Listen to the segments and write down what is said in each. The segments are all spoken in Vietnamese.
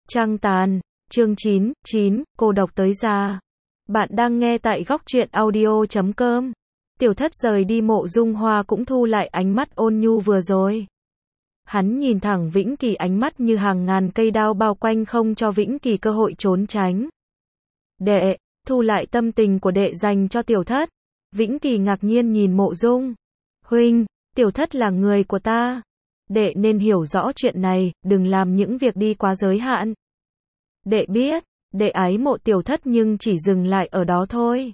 Trăng tàn, chương 9, cô độc tới già. Bạn đang nghe tại góc truyện audio.com. Tiểu Thất rời đi, Mộ Dung Hoa cũng thu lại ánh mắt ôn nhu vừa rồi. Hắn nhìn thẳng Vĩnh Kỳ, ánh mắt như hàng ngàn cây đao bao quanh, không cho Vĩnh Kỳ cơ hội trốn tránh. Đệ, thu lại tâm tình của đệ dành cho Tiểu Thất. Vĩnh Kỳ ngạc nhiên nhìn Mộ Dung. Huynh, Tiểu Thất là người của ta. Đệ nên hiểu rõ chuyện này, đừng làm những việc đi quá giới hạn. Đệ biết, đệ ái mộ Tiểu Thất nhưng chỉ dừng lại ở đó thôi.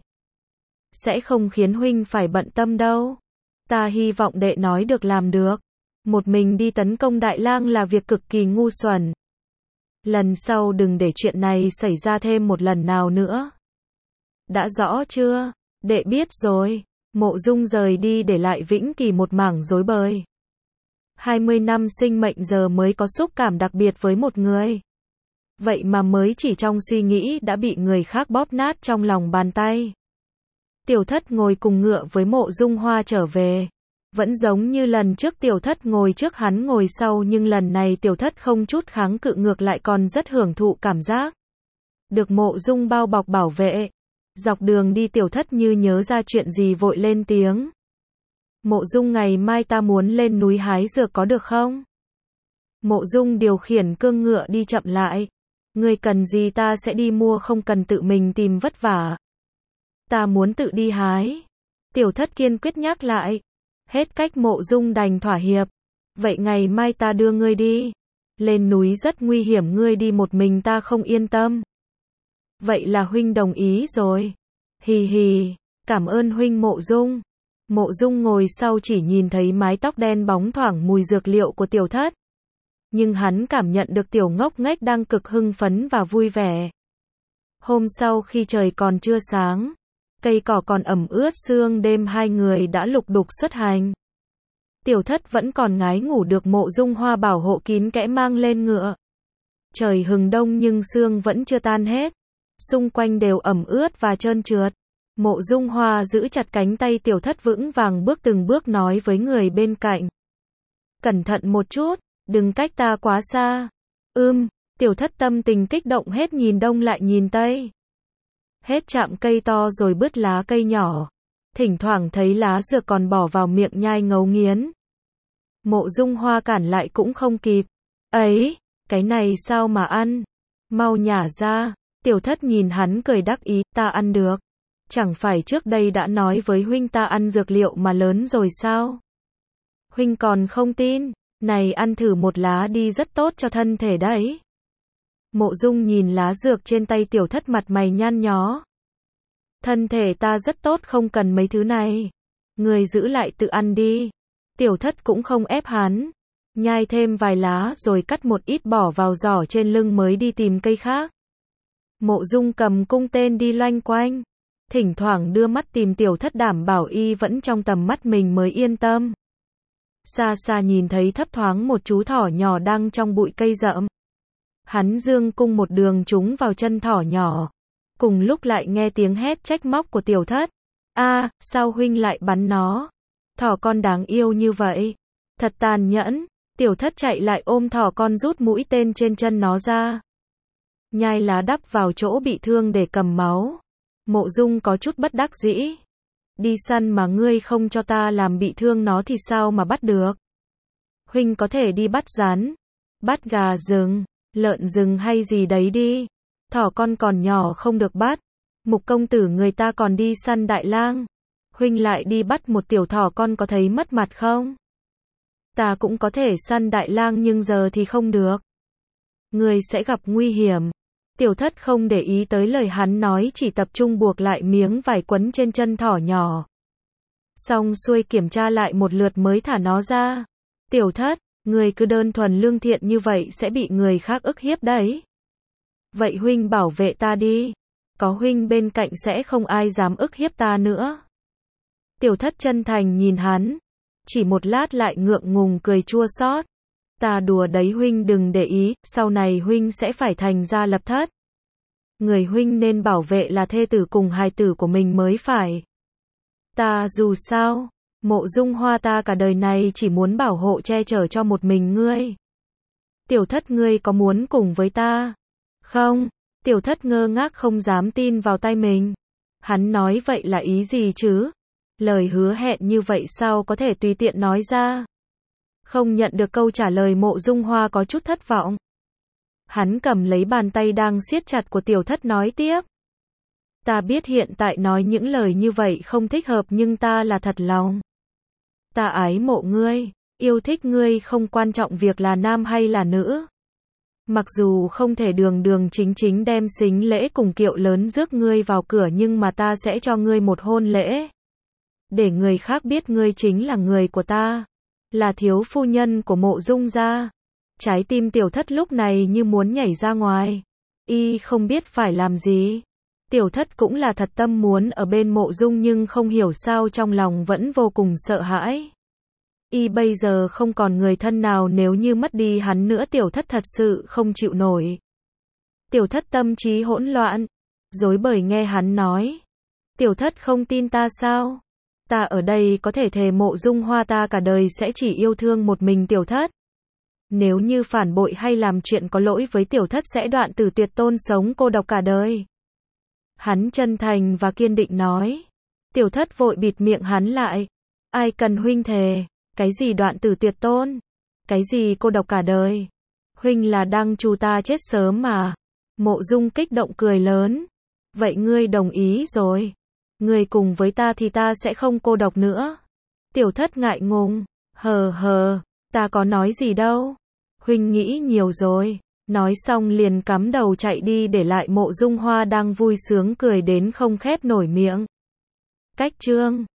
Sẽ không khiến huynh phải bận tâm đâu. Ta hy vọng đệ nói được làm được. Một mình đi tấn công Đại Lang là việc cực kỳ ngu xuẩn. Lần sau đừng để chuyện này xảy ra thêm một lần nào nữa. Đã rõ chưa? Đệ biết rồi. Mộ Dung rời đi để lại Vĩnh Kỳ một mảng rối bời. 20 năm sinh mệnh giờ mới có xúc cảm đặc biệt với một người. Vậy mà mới chỉ trong suy nghĩ đã bị người khác bóp nát trong lòng bàn tay. Tiểu Thất ngồi cùng ngựa với Mộ Dung Hoa trở về. Vẫn giống như lần trước, Tiểu Thất ngồi trước, hắn ngồi sau, nhưng lần này Tiểu Thất không chút kháng cự, ngược lại còn rất hưởng thụ cảm giác được Mộ Dung bao bọc bảo vệ. Dọc đường đi, Tiểu Thất như nhớ ra chuyện gì vội lên tiếng. Mộ Dung, ngày mai ta muốn lên núi hái dược, có được không? Mộ Dung điều khiển cương ngựa đi chậm lại. Ngươi cần gì ta sẽ đi mua, không cần tự mình tìm vất vả. Ta muốn tự đi hái. Tiểu Thất kiên quyết nhắc lại. Hết cách, Mộ Dung đành thỏa hiệp. Vậy ngày mai ta đưa ngươi đi. Lên núi rất nguy hiểm, ngươi đi một mình ta không yên tâm. Vậy là huynh đồng ý rồi. Hì hì, cảm ơn huynh Mộ Dung. Mộ Dung ngồi sau chỉ nhìn thấy mái tóc đen bóng thoảng mùi dược liệu của Tiểu Thất. Nhưng hắn cảm nhận được Tiểu Ngốc Nghếch đang cực hưng phấn và vui vẻ. Hôm sau khi trời còn chưa sáng, cây cỏ còn ẩm ướt sương đêm, hai người đã lục đục xuất hành. Tiểu Thất vẫn còn ngái ngủ, được Mộ Dung Hoa bảo hộ kín kẽ mang lên ngựa. Trời hừng đông nhưng sương vẫn chưa tan hết. Xung quanh đều ẩm ướt và trơn trượt. Mộ Dung Hoa giữ chặt cánh tay Tiểu Thất, vững vàng bước từng bước nói với người bên cạnh. Cẩn thận một chút, đừng cách ta quá xa. Tiểu Thất tâm tình kích động, hết nhìn đông lại nhìn tây. Hết chạm cây to rồi bứt lá cây nhỏ. Thỉnh thoảng thấy lá dược còn bỏ vào miệng nhai ngấu nghiến. Mộ Dung Hoa cản lại cũng không kịp. Ấy, cái này sao mà ăn? Mau nhả ra. Tiểu Thất nhìn hắn cười đắc ý, ta ăn được. Chẳng phải trước đây đã nói với huynh ta ăn dược liệu mà lớn rồi sao? Huynh còn không tin, này ăn thử một lá đi, rất tốt cho thân thể đấy. Mộ Dung nhìn lá dược trên tay Tiểu Thất, mặt mày nhăn nhó. Thân thể ta rất tốt, không cần mấy thứ này. Người giữ lại tự ăn đi. Tiểu Thất cũng không ép hắn. Nhai thêm vài lá rồi cắt một ít bỏ vào giỏ trên lưng mới đi tìm cây khác. Mộ Dung cầm cung tên đi loanh quanh. Thỉnh thoảng đưa mắt tìm Tiểu Thất, đảm bảo y vẫn trong tầm mắt mình mới yên tâm. Xa xa nhìn thấy thấp thoáng một chú thỏ nhỏ đang trong bụi cây rậm. Hắn dương cung một đường trúng vào chân thỏ nhỏ. Cùng lúc lại nghe tiếng hét trách móc của Tiểu Thất. A, sao huynh lại bắn nó? Thỏ con đáng yêu như vậy. Thật tàn nhẫn. Tiểu Thất chạy lại ôm thỏ con, rút mũi tên trên chân nó ra. Nhai lá đắp vào chỗ bị thương để cầm máu. Mộ Dung có chút bất đắc dĩ. Đi săn mà ngươi không cho ta làm bị thương nó thì sao mà bắt được? Huynh có thể đi bắt rắn, bắt gà rừng, lợn rừng hay gì đấy đi. Thỏ con còn nhỏ không được bắt. Mục công tử người ta còn đi săn Đại Lang. Huynh lại đi bắt một tiểu thỏ con, có thấy mất mặt không? Ta cũng có thể săn Đại Lang nhưng giờ thì không được. Ngươi sẽ gặp nguy hiểm. Tiểu Thất không để ý tới lời hắn nói, chỉ tập trung buộc lại miếng vải quấn trên chân thỏ nhỏ. Xong xuôi kiểm tra lại một lượt mới thả nó ra. Tiểu Thất, người cứ đơn thuần lương thiện như vậy sẽ bị người khác ức hiếp đấy. Vậy huynh bảo vệ ta đi. Có huynh bên cạnh sẽ không ai dám ức hiếp ta nữa. Tiểu Thất chân thành nhìn hắn. Chỉ một lát lại ngượng ngùng cười chua xót. Ta đùa đấy huynh, đừng để ý, sau này huynh sẽ phải thành gia lập thất. Người huynh nên bảo vệ là thê tử cùng hài tử của mình mới phải. Ta dù sao, Mộ Dung Hoa, ta cả đời này chỉ muốn bảo hộ che chở cho một mình ngươi. Tiểu Thất, ngươi có muốn cùng với ta Không, tiểu thất ngơ ngác không dám tin vào tai mình. Hắn nói vậy là ý gì chứ? Lời hứa hẹn như vậy sao có thể tùy tiện nói ra? Không nhận được câu trả lời, Mộ Dung Hoa có chút thất vọng. Hắn cầm lấy bàn tay đang siết chặt của tiểu thất nói tiếp. Ta biết hiện tại nói những lời như vậy không thích hợp nhưng ta là thật lòng. Ta ái mộ ngươi, yêu thích ngươi không quan trọng việc là nam hay là nữ. Mặc dù không thể đường đường chính chính đem sính lễ cùng kiệu lớn rước ngươi vào cửa nhưng mà ta sẽ cho ngươi một hôn lễ. Để người khác biết ngươi chính là người của ta. Là thiếu phu nhân của Mộ Dung gia. Trái tim tiểu thất lúc này như muốn nhảy ra ngoài. Y không biết phải làm gì. Tiểu thất cũng là thật tâm muốn ở bên Mộ Dung nhưng không hiểu sao trong lòng vẫn vô cùng sợ hãi. Y bây giờ không còn người thân nào, nếu như mất đi hắn nữa tiểu thất thật sự không chịu nổi. Tiểu thất tâm trí hỗn loạn, rối bời nghe hắn nói. Tiểu thất không tin ta sao? Ta ở đây có thể thề Mộ Dung Hoa ta cả đời sẽ chỉ yêu thương một mình tiểu thất. Nếu như phản bội hay làm chuyện có lỗi với tiểu thất sẽ đoạn tử tuyệt tôn, sống cô độc cả đời. Hắn chân thành và kiên định nói. Tiểu thất vội bịt miệng hắn lại. Ai cần huynh thề? Cái gì đoạn tử tuyệt tôn? Cái gì cô độc cả đời? Huynh là đang trù ta chết sớm mà. Mộ Dung kích động cười lớn. Vậy ngươi đồng ý rồi. Ngươi cùng với ta thì ta sẽ không cô độc nữa. Tiểu thất ngại ngùng. Hờ, ta có nói gì đâu. Huynh nghĩ nhiều rồi. Nói xong liền cắm đầu chạy đi để lại Mộ Dung Hoa đang vui sướng cười đến không khép nổi miệng. Cách chương